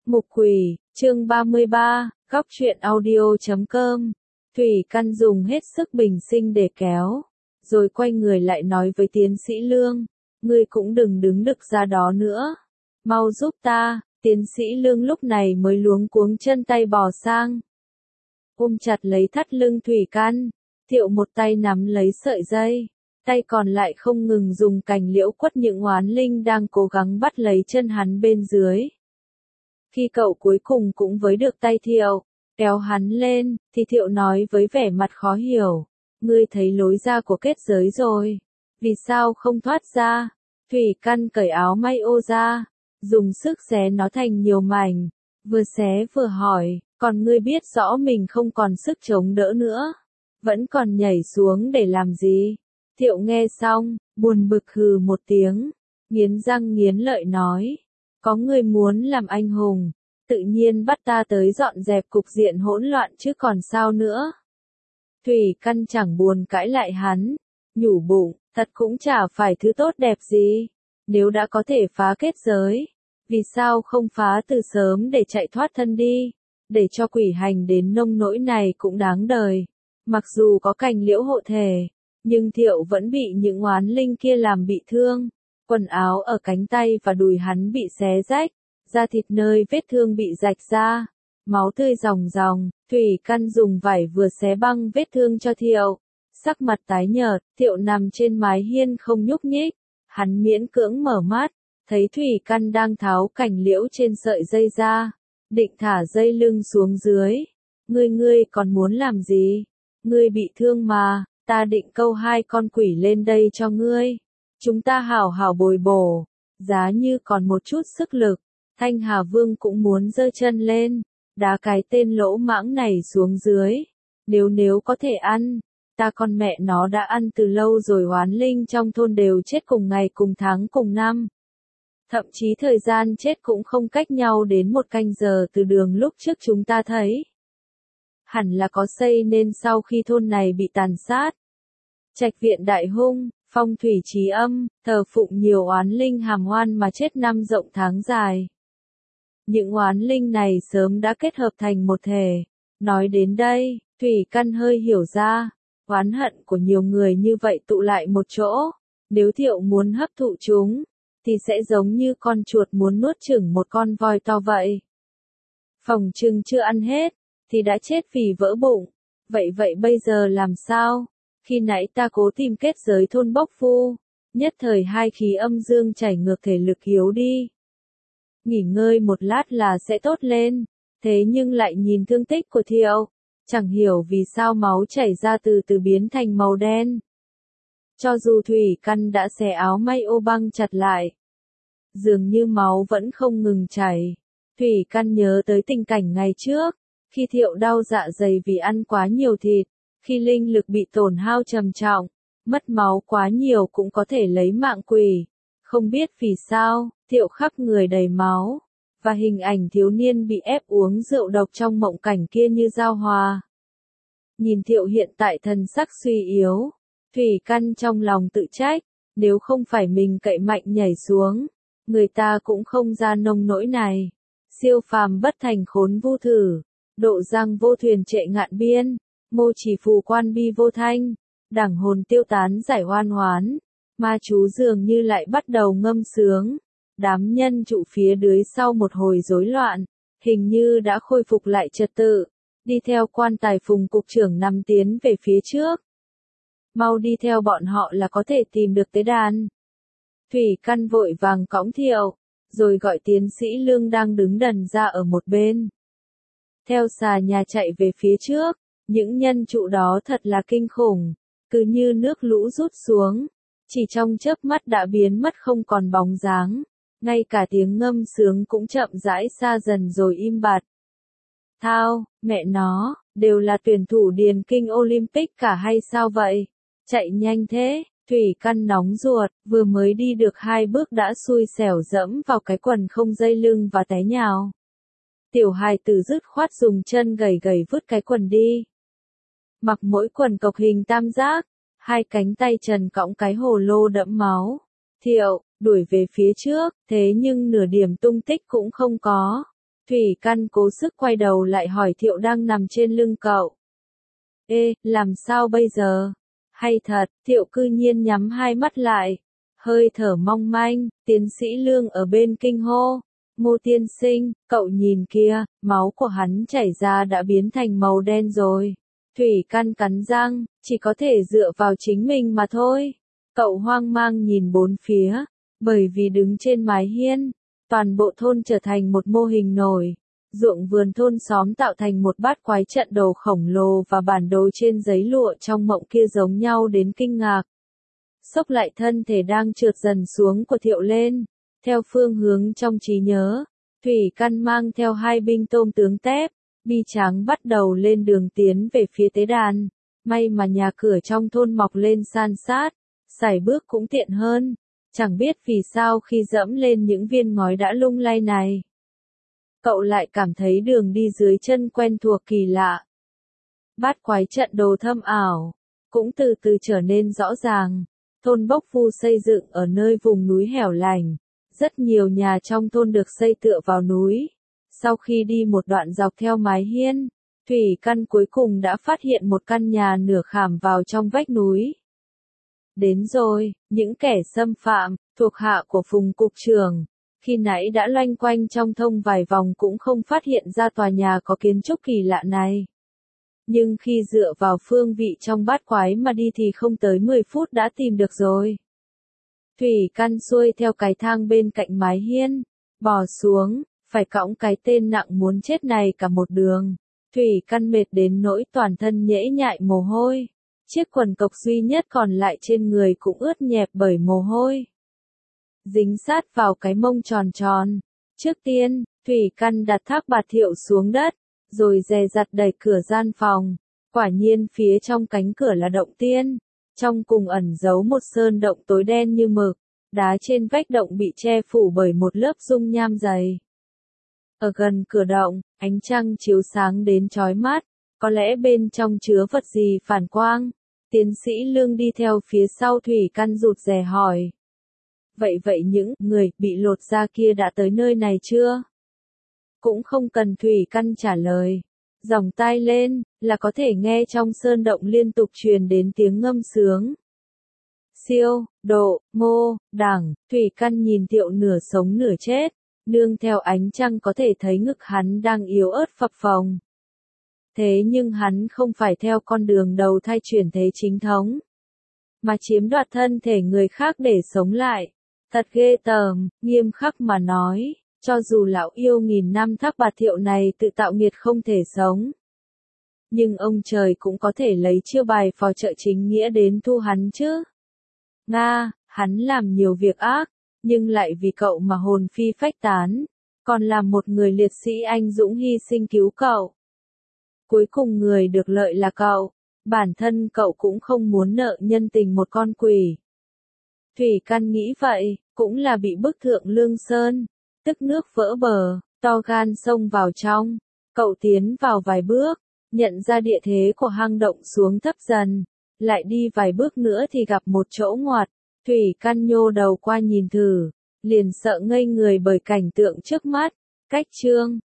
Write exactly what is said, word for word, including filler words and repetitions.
Mục Quỷ, chương ba mươi ba, góc truyện audio chấm com. Thủy Căn dùng hết sức bình sinh để kéo, rồi quay người lại nói với tiến sĩ Lương, ngươi cũng đừng đứng đực ra đó nữa. Mau giúp ta, tiến sĩ Lương lúc này mới luống cuống chân tay bò sang. Ôm chặt lấy thắt lưng Thủy Căn, Thiệu một tay nắm lấy sợi dây, tay còn lại không ngừng dùng cành liễu quất những oán linh đang cố gắng bắt lấy chân hắn bên dưới. Khi cậu cuối cùng cũng với được tay Thiệu, kéo hắn lên, thì Thiệu nói với vẻ mặt khó hiểu, ngươi thấy lối ra của kết giới rồi, vì sao không thoát ra? Thủy Căn cởi áo may ô ra, dùng sức xé nó thành nhiều mảnh, vừa xé vừa hỏi, còn ngươi biết rõ mình không còn sức chống đỡ nữa, vẫn còn nhảy xuống để làm gì? Thiệu nghe xong, buồn bực hừ một tiếng, nghiến răng nghiến lợi nói, có người muốn làm anh hùng, tự nhiên bắt ta tới dọn dẹp cục diện hỗn loạn chứ còn sao nữa. Thủy Căn chẳng buồn cãi lại hắn, nhủ bụng, thật cũng chả phải thứ tốt đẹp gì, nếu đã có thể phá kết giới, vì sao không phá từ sớm để chạy thoát thân đi, để cho quỷ hành đến nông nỗi này cũng đáng đời. Mặc dù có cành liễu hộ thể, nhưng Thiệu vẫn bị những oán linh kia làm bị thương. Quần áo ở cánh tay và đùi hắn bị xé rách, da thịt nơi vết thương bị rạch ra, máu tươi ròng ròng. Thủy Căn dùng vải vừa xé băng vết thương cho Thiệu, sắc mặt tái nhợt. Thiệu nằm trên mái hiên không nhúc nhích, hắn miễn cưỡng mở mắt, thấy Thủy Căn đang tháo cành liễu trên sợi dây ra, định thả dây lưng xuống dưới. Ngươi ngươi còn muốn làm gì? Ngươi bị thương mà, ta định câu hai con quỷ lên đây cho ngươi. Chúng ta hảo hảo bồi bổ, giá như còn một chút sức lực. Thanh Hà Vương cũng muốn giơ chân lên, đá cái tên lỗ mãng này xuống dưới. Nếu nếu có thể ăn, ta con mẹ nó đã ăn từ lâu rồi. Oán linh trong thôn đều chết cùng ngày cùng tháng cùng năm. Thậm chí thời gian chết cũng không cách nhau đến một canh giờ từ đường lúc trước chúng ta thấy. Hẳn là có xây nên sau khi thôn này bị tàn sát. Trạch viện đại hung, phong thủy trí âm, thờ phụng nhiều oán linh hàm oan mà chết năm rộng tháng dài. Những oán linh này sớm đã kết hợp thành một thể. Nói đến đây, Thủy Căn hơi hiểu ra, oán hận của nhiều người như vậy tụ lại một chỗ, nếu Thiệu muốn hấp thụ chúng, thì sẽ giống như con chuột muốn nuốt chửng một con voi to vậy. Phỏng chừng chưa ăn hết, thì đã chết vì vỡ bụng. Vậy vậy bây giờ làm sao? Khi nãy ta cố tìm kết giới thôn bốc phu, nhất thời hai khí âm dương chảy ngược thể lực yếu đi. Nghỉ ngơi một lát là sẽ tốt lên, thế nhưng lại nhìn thương tích của Thiệu, chẳng hiểu vì sao máu chảy ra từ từ biến thành màu đen. Cho dù Thủy Căn đã xé áo may ô băng chặt lại, dường như máu vẫn không ngừng chảy. Thủy Căn nhớ tới tình cảnh ngày trước, khi Thiệu đau dạ dày vì ăn quá nhiều thịt, khi linh lực bị tổn hao trầm trọng, mất máu quá nhiều cũng có thể lấy mạng quỷ. Không biết vì sao, Thiệu khắp người đầy máu, và hình ảnh thiếu niên bị ép uống rượu độc trong mộng cảnh kia như giao hòa. Nhìn Thiệu hiện tại thần sắc suy yếu, Thủy Căn trong lòng tự trách, nếu không phải mình cậy mạnh nhảy xuống, người ta cũng không ra nông nỗi này. Siêu phàm bất thành khốn vu thử, độ giang vô thuyền trệ ngạn biên, mô chỉ phù quan bi vô thanh, đẳng hồn tiêu tán giải oan hoán. Ma chú dường như lại bắt đầu ngâm sướng, đám nhân trụ phía dưới sau một hồi rối loạn, hình như đã khôi phục lại trật tự, đi theo quan tài Phùng cục trưởng nằm tiến về phía trước. Mau đi theo bọn họ là có thể tìm được tế đàn. Thủy Căn vội vàng cõng Thiệu, rồi gọi tiến sĩ Lương đang đứng đần ra ở một bên. Theo xà nhà chạy về phía trước, những nhân trụ đó thật là kinh khủng, cứ như nước lũ rút xuống, chỉ trong chớp mắt đã biến mất không còn bóng dáng, ngay cả tiếng ngâm sướng cũng chậm rãi xa dần rồi im bặt. Thao, mẹ nó, đều là tuyển thủ điền kinh Olympic cả hay sao vậy? Chạy nhanh thế, Thủy Căn nóng ruột, vừa mới đi được hai bước đã xui xẻo dẫm vào cái quần không dây lưng và té nhào. Tiểu hài tử dứt khoát dùng chân gầy gầy vứt cái quần đi. Mặc mỗi quần cộc hình tam giác, hai cánh tay trần cõng cái hồ lô đẫm máu. Thiệu, đuổi về phía trước, thế nhưng nửa điểm tung tích cũng không có. Thủy Căn cố sức quay đầu lại hỏi Thiệu đang nằm trên lưng cậu. Ê, làm sao bây giờ? Hay thật, Thiệu cư nhiên nhắm hai mắt lại. Hơi thở mong manh, tiến sĩ Lương ở bên kinh hô. Ngô tiên sinh, cậu nhìn kia, máu của hắn chảy ra đã biến thành màu đen rồi. Thủy Căn cắn răng, chỉ có thể dựa vào chính mình mà thôi. Cậu hoang mang nhìn bốn phía, bởi vì đứng trên mái hiên, toàn bộ thôn trở thành một mô hình nổi. Ruộng vườn thôn xóm tạo thành một bát quái trận đồ khổng lồ và bản đồ trên giấy lụa trong mộng kia giống nhau đến kinh ngạc. Xốc lại thân thể đang trượt dần xuống của Thiệu lên, theo phương hướng trong trí nhớ, Thủy Căn mang theo hai binh tôm tướng tép, bi tráng bắt đầu lên đường tiến về phía tế đàn. May mà nhà cửa trong thôn mọc lên san sát, sải bước cũng tiện hơn, chẳng biết vì sao khi dẫm lên những viên ngói đã lung lay này. Cậu lại cảm thấy đường đi dưới chân quen thuộc kỳ lạ. Bát quái trận đồ thâm ảo, cũng từ từ trở nên rõ ràng. Thôn Bốc Phu xây dựng ở nơi vùng núi hẻo lánh. Rất nhiều nhà trong thôn được xây tựa vào núi. Sau khi đi một đoạn dọc theo mái hiên, Thủy Căn cuối cùng đã phát hiện một căn nhà nửa khảm vào trong vách núi. Đến rồi, những kẻ xâm phạm, thuộc hạ của Phùng cục trưởng, khi nãy đã loanh quanh trong thông vài vòng cũng không phát hiện ra tòa nhà có kiến trúc kỳ lạ này. Nhưng khi dựa vào phương vị trong bát quái mà đi thì không tới mười phút đã tìm được rồi. Thủy Căn xuôi theo cái thang bên cạnh mái hiên, bò xuống, phải cõng cái tên nặng muốn chết này cả một đường. Thủy Căn mệt đến nỗi toàn thân nhễ nhại mồ hôi. Chiếc quần cộc duy nhất còn lại trên người cũng ướt nhẹp bởi mồ hôi. Dính sát vào cái mông tròn tròn. Trước tiên, Thủy Căn đặt thác bạt Thiệu xuống đất, rồi dè dặt đẩy cửa gian phòng. Quả nhiên phía trong cánh cửa là động tiên. Trong cùng ẩn giấu một sơn động tối đen như mực. Đá trên vách động bị che phủ bởi một lớp dung nham dày. Ở gần cửa động, ánh trăng chiếu sáng đến chói mắt. Có lẽ bên trong chứa vật gì phản quang. Tiến sĩ Lương đi theo phía sau Thủy Căn rụt rè hỏi. Vậy vậy những người bị lột da kia đã tới nơi này chưa? Cũng không cần Thủy Căn trả lời. Dòng tai lên, là có thể nghe trong sơn động liên tục truyền đến tiếng ngâm sướng. Siêu, độ, ngô, đẳng, Thủy Căn nhìn Thiệu nửa sống nửa chết, nương theo ánh trăng có thể thấy ngực hắn đang yếu ớt phập phồng. Thế nhưng hắn không phải theo con đường đầu thai chuyển thế chính thống, mà chiếm đoạt thân thể người khác để sống lại. Thật ghê tởm, nghiêm khắc mà nói, cho dù lão yêu nghìn năm Thác Bạt Thiệu này tự tạo nghiệt không thể sống. Nhưng ông trời cũng có thể lấy chiêu bài phò trợ chính nghĩa đến thu hắn chứ. Nga, hắn làm nhiều việc ác, nhưng lại vì cậu mà hồn phi phách tán, còn làm một người liệt sĩ anh dũng hy sinh cứu cậu. Cuối cùng người được lợi là cậu, bản thân cậu cũng không muốn nợ nhân tình một con quỷ. Thủy Căn nghĩ vậy, cũng là bị bức thượng Lương Sơn, tức nước vỡ bờ, to gan xông vào trong. Cậu tiến vào vài bước, nhận ra địa thế của hang động xuống thấp dần, lại đi vài bước nữa thì gặp một chỗ ngoặt. Thủy Căn nhô đầu qua nhìn thử, liền sợ ngây người bởi cảnh tượng trước mắt. Cách chương